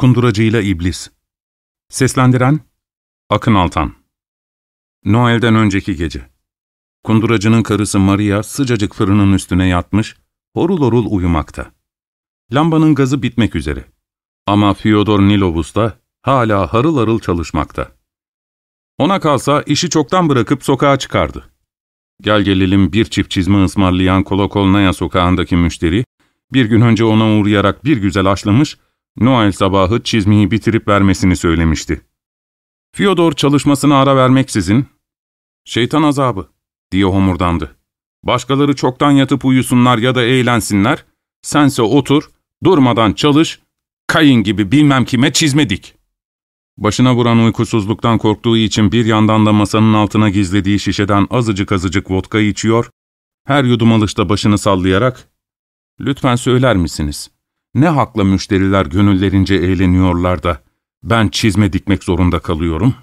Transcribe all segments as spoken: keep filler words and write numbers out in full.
Kunduracıyla İblis. Seslendiren Akın Altan. Noel'den önceki gece. Kunduracının karısı Maria sıcacık fırının üstüne yatmış, horul horul uyumakta. Lambanın gazı bitmek üzere. Ama Fyodor Nilovus da hala harıl harıl çalışmakta. Ona kalsa işi çoktan bırakıp sokağa çıkardı. Gel gelelim bir çift çizme ısmarlayan Kolokolnaya sokağındaki müşteri, bir gün önce ona uğrayarak bir güzel haşlamış, Noel sabahı çizmeyi bitirip vermesini söylemişti. Fyodor çalışmasına ara vermeksizin, ''Şeytan azabı'' diye homurdandı. ''Başkaları çoktan yatıp uyusunlar ya da eğlensinler, sense otur, durmadan çalış, kayın gibi bilmem kime çizme dik.'' Başına vuran uykusuzluktan korktuğu için bir yandan da masanın altına gizlediği şişeden azıcık azıcık vodka içiyor, her yudum alışta başını sallayarak, ''Lütfen söyler misiniz, ne hakla müşteriler gönüllerince eğleniyorlar da ben çizme dikmek zorunda kalıyorum?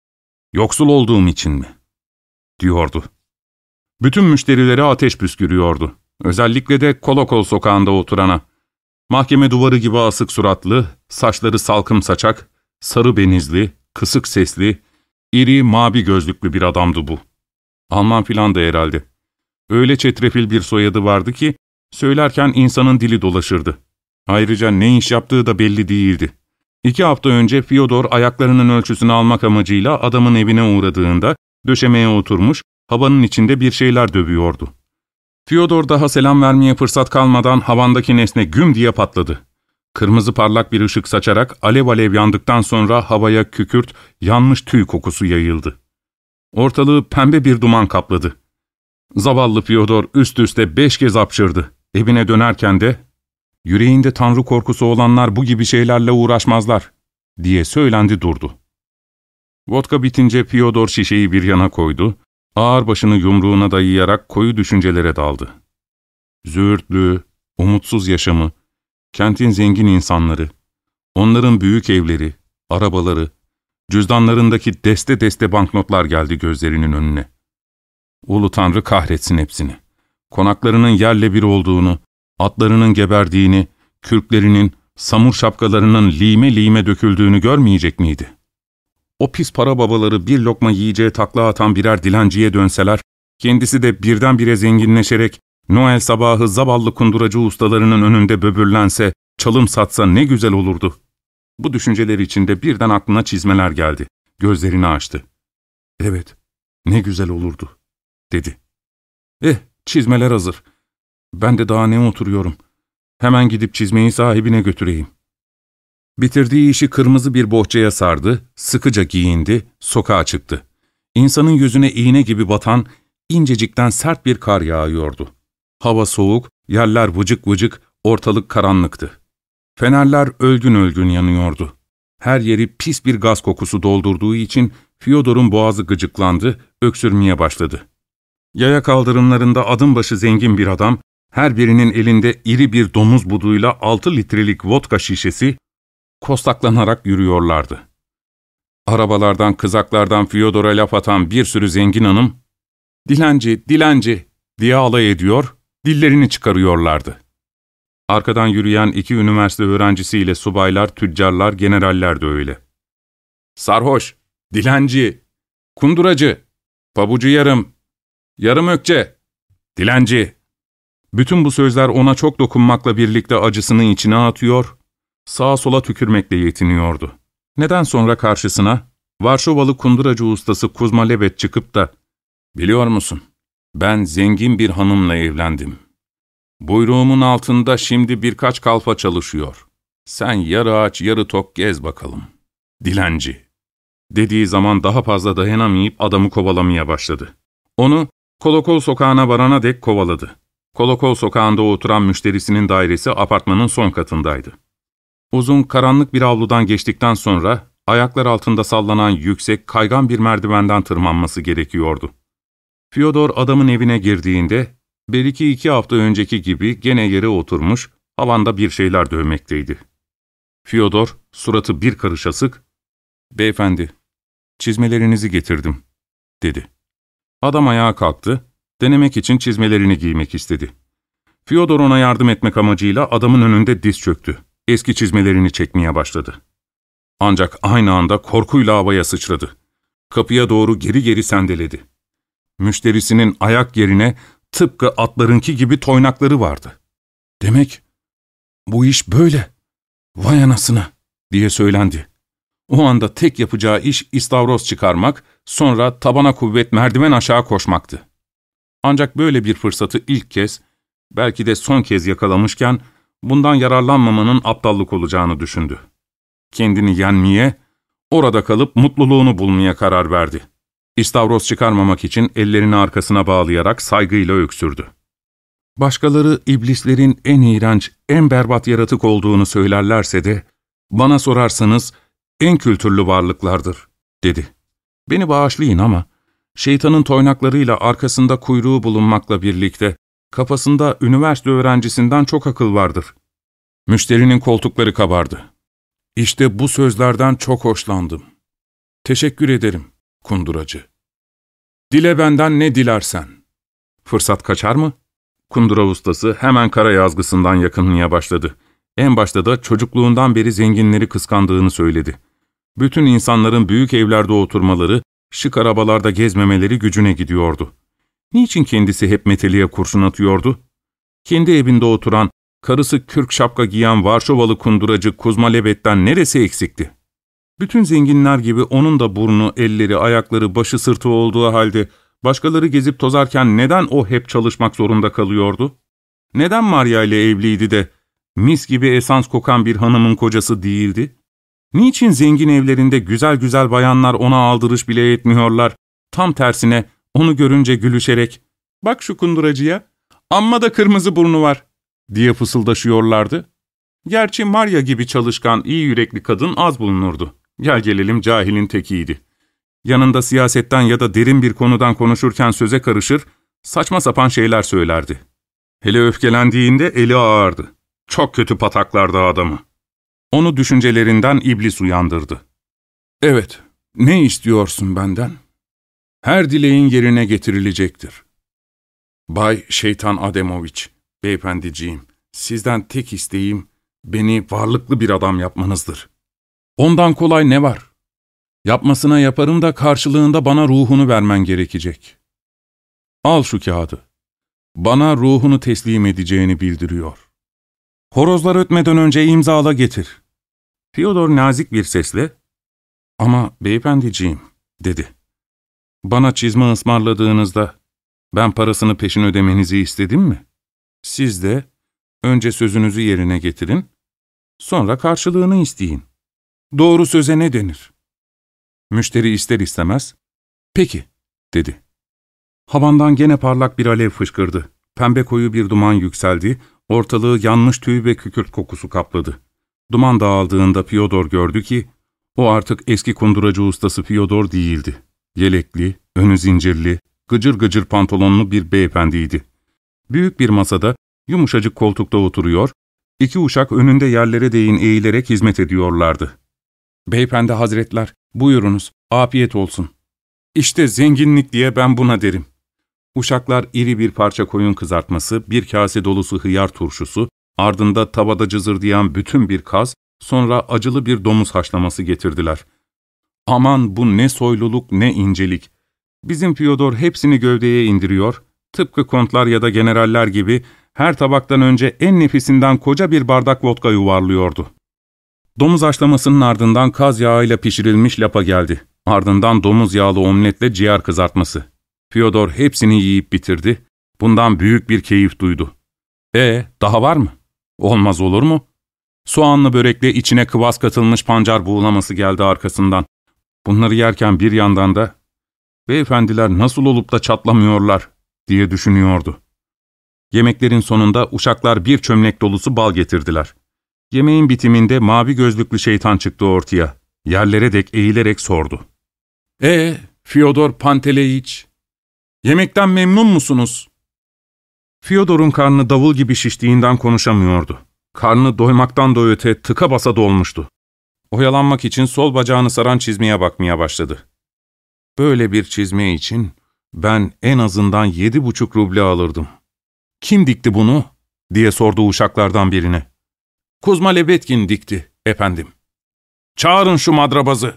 Yoksul olduğum için mi?'' diyordu. Bütün müşterilere ateş püskürüyordu. Özellikle de Kolokol sokağında oturana. Mahkeme duvarı gibi asık suratlı, saçları salkım saçak, sarı benizli, kısık sesli, iri mavi gözlüklü bir adamdı bu. Alman filan da herhalde. Öyle çetrefil bir soyadı vardı ki, söylerken insanın dili dolaşırdı. Ayrıca ne iş yaptığı da belli değildi. İki hafta önce Fyodor ayaklarının ölçüsünü almak amacıyla adamın evine uğradığında, döşemeye oturmuş, havanın içinde bir şeyler dövüyordu. Fyodor daha selam vermeye fırsat kalmadan havandaki nesne güm diye patladı. Kırmızı parlak bir ışık saçarak alev alev yandıktan sonra havaya kükürt, yanmış tüy kokusu yayıldı. Ortalığı pembe bir duman kapladı. Zavallı Fyodor üst üste beş kez hapşırdı. Evine dönerken de, ''Yüreğinde tanrı korkusu olanlar bu gibi şeylerle uğraşmazlar.'' diye söylendi durdu. Vodka bitince Fyodor şişeyi bir yana koydu, ağır başını yumruğuna dayayarak koyu düşüncelere daldı. Züğürtlüğü, umutsuz yaşamı, kentin zengin insanları, onların büyük evleri, arabaları, cüzdanlarındaki deste deste banknotlar geldi gözlerinin önüne. Ulu Tanrı kahretsin hepsini. Konaklarının yerle bir olduğunu, atlarının geberdiğini, kürklerinin, samur şapkalarının lime lime döküldüğünü görmeyecek miydi? O pis para babaları bir lokma yiyeceğe takla atan birer dilenciye dönseler, kendisi de birdenbire zenginleşerek, Noel sabahı zavallı kunduracı ustalarının önünde böbürlense, çalım satsa ne güzel olurdu. Bu düşünceler içinde birden aklına çizmeler geldi. Gözlerini açtı. ''Evet, ne güzel olurdu.'' dedi. ''Eh, çizmeler hazır. Ben de daha ne oturuyorum. Hemen gidip çizmeyi sahibine götüreyim.'' Bitirdiği işi kırmızı bir bohçaya sardı, sıkıca giyindi, sokağa çıktı. İnsanın yüzüne iğne gibi batan, incecikten sert bir kar yağıyordu. Hava soğuk, yerler vıcık vıcık, ortalık karanlıktı. Fenerler ölgün ölgün yanıyordu. Her yeri pis bir gaz kokusu doldurduğu için Fyodor'un boğazı gıcıklandı, öksürmeye başladı. Yaya kaldırımlarında adım başı zengin bir adam, her birinin elinde iri bir domuz buduyla altı litrelik vodka şişesi, kostaklanarak yürüyorlardı. Arabalardan, kızaklardan Fyodor'a laf atan bir sürü zengin hanım, ''Dilenci, dilenci'' diye alay ediyor, dillerini çıkarıyorlardı. Arkadan yürüyen iki üniversite öğrencisiyle subaylar, tüccarlar, generaller de öyle. ''Sarhoş, dilenci, kunduracı, pabucu yarım, yarım ökçe, dilenci.'' Bütün bu sözler ona çok dokunmakla birlikte acısını içine atıyor, sağa sola tükürmekle yetiniyordu. Neden sonra karşısına Varşovalı kunduracı ustası Kuzma Lebet çıkıp da ''Biliyor musun, ben zengin bir hanımla evlendim. Buyruğumun altında şimdi birkaç kalfa çalışıyor. Sen yarı aç yarı tok gez bakalım. Dilenci.'' dediği zaman daha fazla dayanamayıp adamı kovalamaya başladı. Onu Kolokol sokağına varana dek kovaladı. Kolokol sokağında oturan müşterisinin dairesi apartmanın son katındaydı. Uzun, karanlık bir avludan geçtikten sonra ayaklar altında sallanan yüksek, kaygan bir merdivenden tırmanması gerekiyordu. Fyodor adamın evine girdiğinde, belki iki hafta önceki gibi gene yere oturmuş, havanda bir şeyler dövmekteydi. Fyodor, suratı bir karış asık, ''Beyefendi, çizmelerinizi getirdim.'' dedi. Adam ayağa kalktı, denemek için çizmelerini giymek istedi. Fyodor ona yardım etmek amacıyla adamın önünde diz çöktü. Eski çizmelerini çekmeye başladı. Ancak aynı anda korkuyla havaya sıçradı. Kapıya doğru geri geri sendeledi. Müşterisinin ayak yerine tıpkı atlarınki gibi toynakları vardı. "Demek bu iş böyle. Vay anasına!" diye söylendi. O anda tek yapacağı iş istavroz çıkarmak, sonra tabana kuvvet merdiven aşağı koşmaktı. Ancak böyle bir fırsatı ilk kez, belki de son kez yakalamışken, bundan yararlanmamanın aptallık olacağını düşündü. Kendini yenmeye, orada kalıp mutluluğunu bulmaya karar verdi. İstavroz çıkarmamak için ellerini arkasına bağlayarak saygıyla öksürdü. Başkaları iblislerin en iğrenç, en berbat yaratık olduğunu söylerlerse de, bana sorarsanız en kültürlü varlıklardır, dedi. Beni bağışlayın ama, şeytanın toynaklarıyla arkasında kuyruğu bulunmakla birlikte, kafasında üniversite öğrencisinden çok akıl vardır. Müşterinin koltukları kabardı. İşte bu sözlerden çok hoşlandım. Teşekkür ederim, kunduracı. Dile benden ne dilersen. Fırsat kaçar mı? Kundura ustası hemen kara yazgısından yakınmaya başladı. En başta da çocukluğundan beri zenginleri kıskandığını söyledi. Bütün insanların büyük evlerde oturmaları, şık arabalarda gezmemeleri gücüne gidiyordu. Niçin kendisi hep meteliğe kurşun atıyordu? Kendi evinde oturan, karısı kürk şapka giyen Varşovalı kunduracı Kuzma Lebet'ten neresi eksikti? Bütün zenginler gibi onun da burnu, elleri, ayakları, başı sırtı olduğu halde başkaları gezip tozarken neden o hep çalışmak zorunda kalıyordu? Neden Maria ile evliydi de mis gibi esans kokan bir hanımın kocası değildi? Niçin zengin evlerinde güzel güzel bayanlar ona aldırış bile etmiyorlar, tam tersine onu görünce gülüşerek ''Bak şu kunduracıya, amma da kırmızı burnu var'' diye fısıldaşıyorlardı? Gerçi Maria gibi çalışkan, iyi yürekli kadın az bulunurdu. Gel gelelim cahilin tekiydi. Yanında siyasetten ya da derin bir konudan konuşurken söze karışır, saçma sapan şeyler söylerdi. Hele öfkelendiğinde eli ağardı. Çok kötü pataklardı adamı. Onu düşüncelerinden iblis uyandırdı. ''Evet, ne istiyorsun benden?'' ''Her dileğin yerine getirilecektir. Bay Şeytan Ademoviç, beyefendiciğim, sizden tek isteğim beni varlıklı bir adam yapmanızdır. Ondan kolay ne var? Yapmasına yaparım da karşılığında bana ruhunu vermen gerekecek. Al şu kağıdı. Bana ruhunu teslim edeceğini bildiriyor. Horozlar ötmeden önce imzala getir.'' Fyodor nazik bir sesle, ''Ama beyefendiciğim'' dedi. ''Bana çizme ısmarladığınızda ben parasını peşin ödemenizi istedim mi? Siz de önce sözünüzü yerine getirin, sonra karşılığını isteyin. Doğru söze ne denir?'' Müşteri ister istemez, ''Peki'' dedi. Havandan gene parlak bir alev fışkırdı. Pembe koyu bir duman yükseldi, ortalığı yanmış tüy ve kükürt kokusu kapladı. Duman dağıldığında Fyodor gördü ki, o artık eski kunduracı ustası Fyodor değildi. Yelekli, önü zincirli, gıcır gıcır pantolonlu bir beyefendiydi. Büyük bir masada, yumuşacık koltukta oturuyor, iki uşak önünde yerlere değin eğilerek hizmet ediyorlardı. ''Beyefendi hazretler, buyurunuz, afiyet olsun. İşte zenginlik diye ben buna derim.'' Uşaklar iri bir parça koyun kızartması, bir kase dolusu hıyar turşusu, ardında tavada cızırdayan bütün bir kaz, sonra acılı bir domuz haşlaması getirdiler. Aman bu ne soyluluk ne incelik! Bizim Fyodor hepsini gövdeye indiriyor, tıpkı kontlar ya da generaller gibi her tabaktan önce en nefisinden koca bir bardak vodka yuvarlıyordu. Domuz haşlamasının ardından kaz yağıyla pişirilmiş lapa geldi. Ardından domuz yağlı omletle ciğer kızartması. Fyodor hepsini yiyip bitirdi. Bundan büyük bir keyif duydu. ''E daha var mı? Olmaz olur mu?'' Soğanlı börekle içine kıvas katılmış pancar buğulaması geldi arkasından. Bunları yerken bir yandan da ''Beyefendiler nasıl olup da çatlamıyorlar?'' diye düşünüyordu. Yemeklerin sonunda uşaklar bir çömlek dolusu bal getirdiler. Yemeğin bitiminde mavi gözlüklü şeytan çıktı ortaya. Yerlere dek eğilerek sordu. ''E Fyodor Panteleyiç, yemekten memnun musunuz?'' Fyodor'un karnı davul gibi şiştiğinden konuşamıyordu. Karnı doymaktan da öte tıka basa dolmuştu. Oyalanmak için sol bacağını saran çizmeye bakmaya başladı. ''Böyle bir çizme için ben en azından yedi buçuk ruble alırdım. Kim dikti bunu?'' diye sordu uşaklardan birine. Kuzma Lebetkin dikti, efendim. Çağırın şu madrabazı.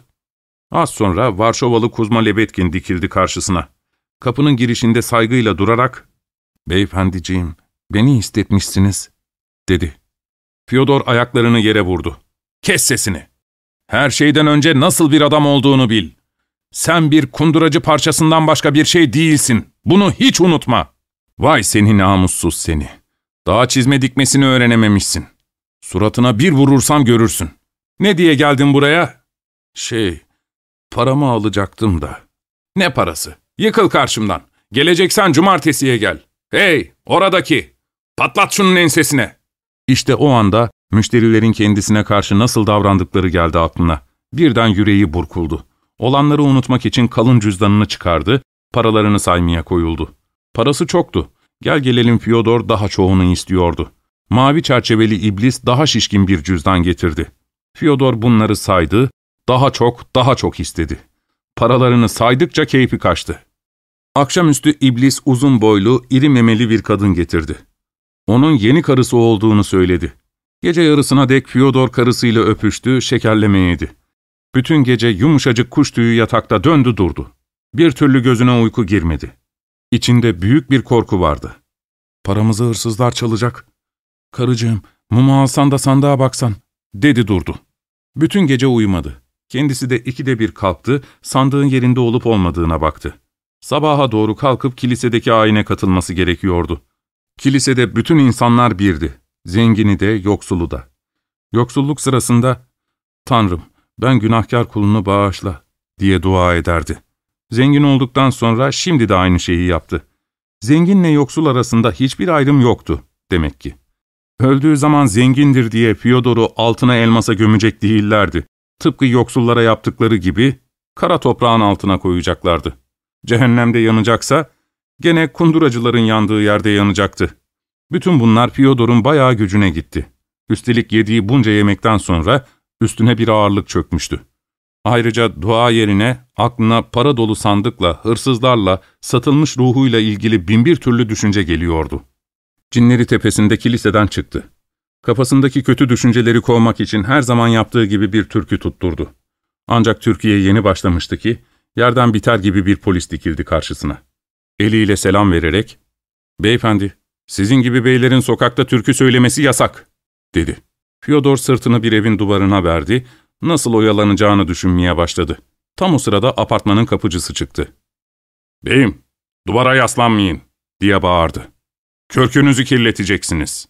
Az sonra Varşovalı Kuzma Lebetkin dikildi karşısına. Kapının girişinde saygıyla durarak, ''Beyefendiciğim, beni istetmişsiniz.'' dedi. Fyodor ayaklarını yere vurdu. ''Kes sesini! Her şeyden önce nasıl bir adam olduğunu bil. Sen bir kunduracı parçasından başka bir şey değilsin. Bunu hiç unutma. Vay seni namussuz seni. Daha çizme dikmesini öğrenememişsin. Suratına bir vurursam görürsün. Ne diye geldin buraya? Şey, paramı alacaktım da. Ne parası? Yıkıl karşımdan. Geleceksen cumartesiye gel. Hey, oradaki! Patlat şunun ensesine. İşte o anda müşterilerin kendisine karşı nasıl davrandıkları geldi aklına. Birden yüreği burkuldu. Olanları unutmak için kalın cüzdanını çıkardı, paralarını saymaya koyuldu. Parası çoktu. Gel gelelim Fyodor daha çoğunu istiyordu. Mavi çerçeveli iblis daha şişkin bir cüzdan getirdi. Fyodor bunları saydı, daha çok, daha çok istedi. Paralarını saydıkça keyfi kaçtı. Akşamüstü iblis uzun boylu, iri memeli bir kadın getirdi. Onun yeni karısı olduğunu söyledi. Gece yarısına dek Fyodor karısıyla öpüştü, şekerleme yedi. Bütün gece yumuşacık kuş tüyü yatakta döndü durdu. Bir türlü gözüne uyku girmedi. İçinde büyük bir korku vardı. ''Paramızı hırsızlar çalacak. Karıcığım, mumu alsan da sandığa baksan.'' dedi durdu. Bütün gece uyumadı. Kendisi de ikide bir kalktı, sandığın yerinde olup olmadığına baktı. Sabaha doğru kalkıp kilisedeki ayine katılması gerekiyordu. Kilisede bütün insanlar birdi. Zengini de, yoksulu da. Yoksulluk sırasında, ''Tanrım, ben günahkar kulunu bağışla.'' diye dua ederdi. Zengin olduktan sonra şimdi de aynı şeyi yaptı. Zenginle yoksul arasında hiçbir ayrım yoktu demek ki. Öldüğü zaman zengindir diye Fyodor'u altına elmasa gömecek değillerdi. Tıpkı yoksullara yaptıkları gibi kara toprağın altına koyacaklardı. Cehennemde yanacaksa gene kunduracıların yandığı yerde yanacaktı. Bütün bunlar Fyodor'un bayağı gücüne gitti. Üstelik yediği bunca yemekten sonra üstüne bir ağırlık çökmüştü. Ayrıca dua yerine aklına para dolu sandıkla, hırsızlarla, satılmış ruhuyla ilgili binbir türlü düşünce geliyordu. Cinleri tepesinde kiliseden çıktı. Kafasındaki kötü düşünceleri kovmak için her zaman yaptığı gibi bir türkü tutturdu. Ancak Türkiye yeni başlamıştı ki, yerden biter gibi bir polis dikildi karşısına. Eliyle selam vererek, ''Beyefendi, sizin gibi beylerin sokakta türkü söylemesi yasak.'' dedi. Fyodor sırtını bir evin duvarına verdi, nasıl oyalanacağını düşünmeye başladı. Tam o sırada apartmanın kapıcısı çıktı. ''Beyim, duvara yaslanmayın.'' diye bağırdı. ''Kürkünüzü kirleteceksiniz.''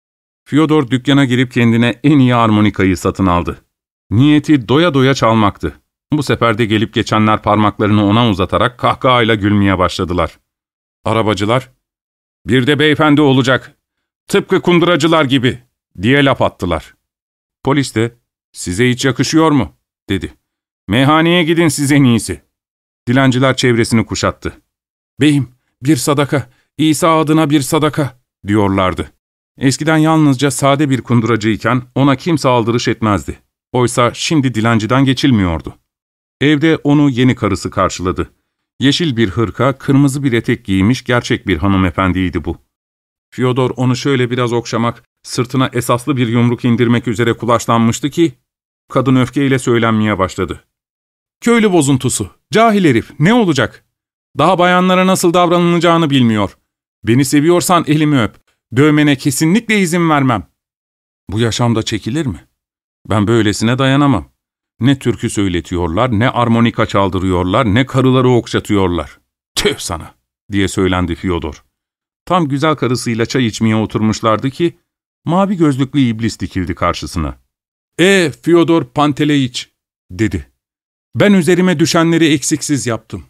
Fyodor dükkana girip kendine en iyi armonikayı satın aldı. Niyeti doya doya çalmaktı. Bu sefer de gelip geçenler parmaklarını ona uzatarak kahkahayla gülmeye başladılar. Arabacılar, ''Bir de beyefendi olacak, tıpkı kunduracılar gibi.'' diye laf attılar. Polis de, ''Size hiç yakışıyor mu?'' dedi. ''Meyhaneye gidin siz en iyisi.'' Dilenciler çevresini kuşattı. ''Beyim, bir sadaka, İsa adına bir sadaka.'' diyorlardı. Eskiden yalnızca sade bir kunduracıyken ona kimse aldırış etmezdi. Oysa şimdi dilenciden geçilmiyordu. Evde onu yeni karısı karşıladı. Yeşil bir hırka, kırmızı bir etek giymiş gerçek bir hanımefendiydi bu. Fyodor onu şöyle biraz okşamak, sırtına esaslı bir yumruk indirmek üzere kulaşlanmıştı ki, kadın öfkeyle söylenmeye başladı. ''Köylü bozuntusu, cahil herif, ne olacak? Daha bayanlara nasıl davranılacağını bilmiyor. Beni seviyorsan elimi öp, dövmene kesinlikle izin vermem.'' Bu yaşamda çekilir mi? Ben böylesine dayanamam. Ne türkü söyletiyorlar, ne armonika çaldırıyorlar, ne karıları okşatıyorlar. ''Tüh sana!'' diye söylendi Fyodor. Tam güzel karısıyla çay içmeye oturmuşlardı ki, mavi gözlüklü iblis dikildi karşısına. ''E Fyodor Panteleyiç'' dedi. ''Ben üzerime düşenleri eksiksiz yaptım.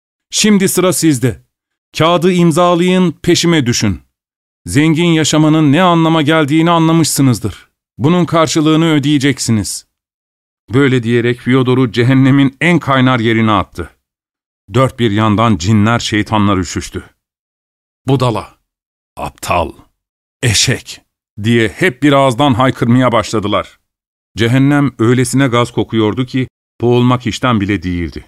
Şimdi sıra sizde. Kağıdı imzalayın, peşime düşün. Zengin yaşamanın ne anlama geldiğini anlamışsınızdır. Bunun karşılığını ödeyeceksiniz.'' Böyle diyerek Fyodor'u cehennemin en kaynar yerine attı. Dört bir yandan cinler, şeytanlar üşüştü. ''Budala, aptal, eşek!'' diye hep bir ağızdan haykırmaya başladılar. Cehennem öylesine gaz kokuyordu ki boğulmak işten bile değildi.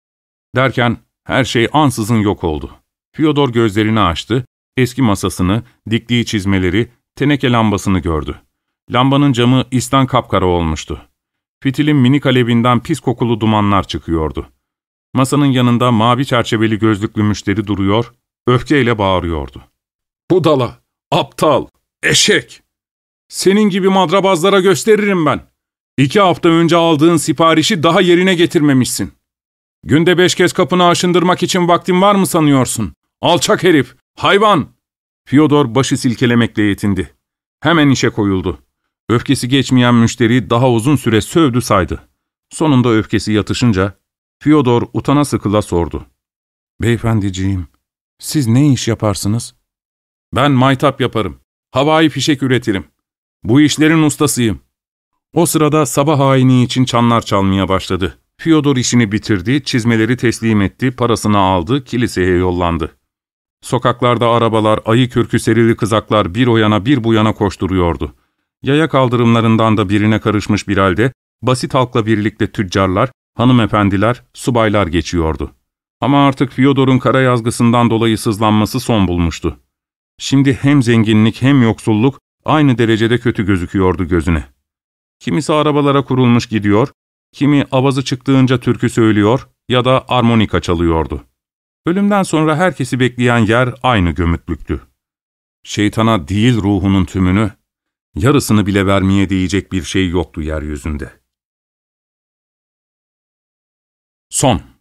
Derken her şey ansızın yok oldu. Fyodor gözlerini açtı, eski masasını, diktiği çizmeleri, teneke lambasını gördü. Lambanın camı isten kapkara olmuştu. Fitilin minik alevinden pis kokulu dumanlar çıkıyordu. Masanın yanında mavi çerçeveli gözlüklü müşteri duruyor, öfkeyle bağırıyordu. "Budala, aptal, eşek! Senin gibi madrabazlara gösteririm ben. İki hafta önce aldığın siparişi daha yerine getirmemişsin. Günde beş kez kapını aşındırmak için vaktin var mı sanıyorsun? Alçak herif, hayvan!" Fyodor başı silkelemekle yetindi. Hemen işe koyuldu. Öfkesi geçmeyen müşteri daha uzun süre sövdü saydı. Sonunda öfkesi yatışınca Fyodor utana sıkıla sordu. "Beyefendiciğim, siz ne iş yaparsınız?" "Ben maytap yaparım. Havai fişek üretirim. Bu işlerin ustasıyım." O sırada sabah ayini için çanlar çalmaya başladı. Fyodor işini bitirdi, çizmeleri teslim etti, parasını aldı, kiliseye yollandı. Sokaklarda arabalar, ayı kürkü serili kızaklar bir o yana bir bu yana koşturuyordu. Yaya kaldırımlarından da birine karışmış bir halde, basit halkla birlikte tüccarlar, hanımefendiler, subaylar geçiyordu. Ama artık Fyodor'un kara yazgısından dolayı sızlanması son bulmuştu. Şimdi hem zenginlik hem yoksulluk aynı derecede kötü gözüküyordu gözüne. Kimisi arabalara kurulmuş gidiyor, kimi avazı çıktığınca türkü söylüyor ya da armonika çalıyordu. Ölümden sonra herkesi bekleyen yer aynı gömütlüktü. Şeytana değil ruhunun tümünü, yarısını bile vermeye değecek bir şey yoktu yeryüzünde. Son.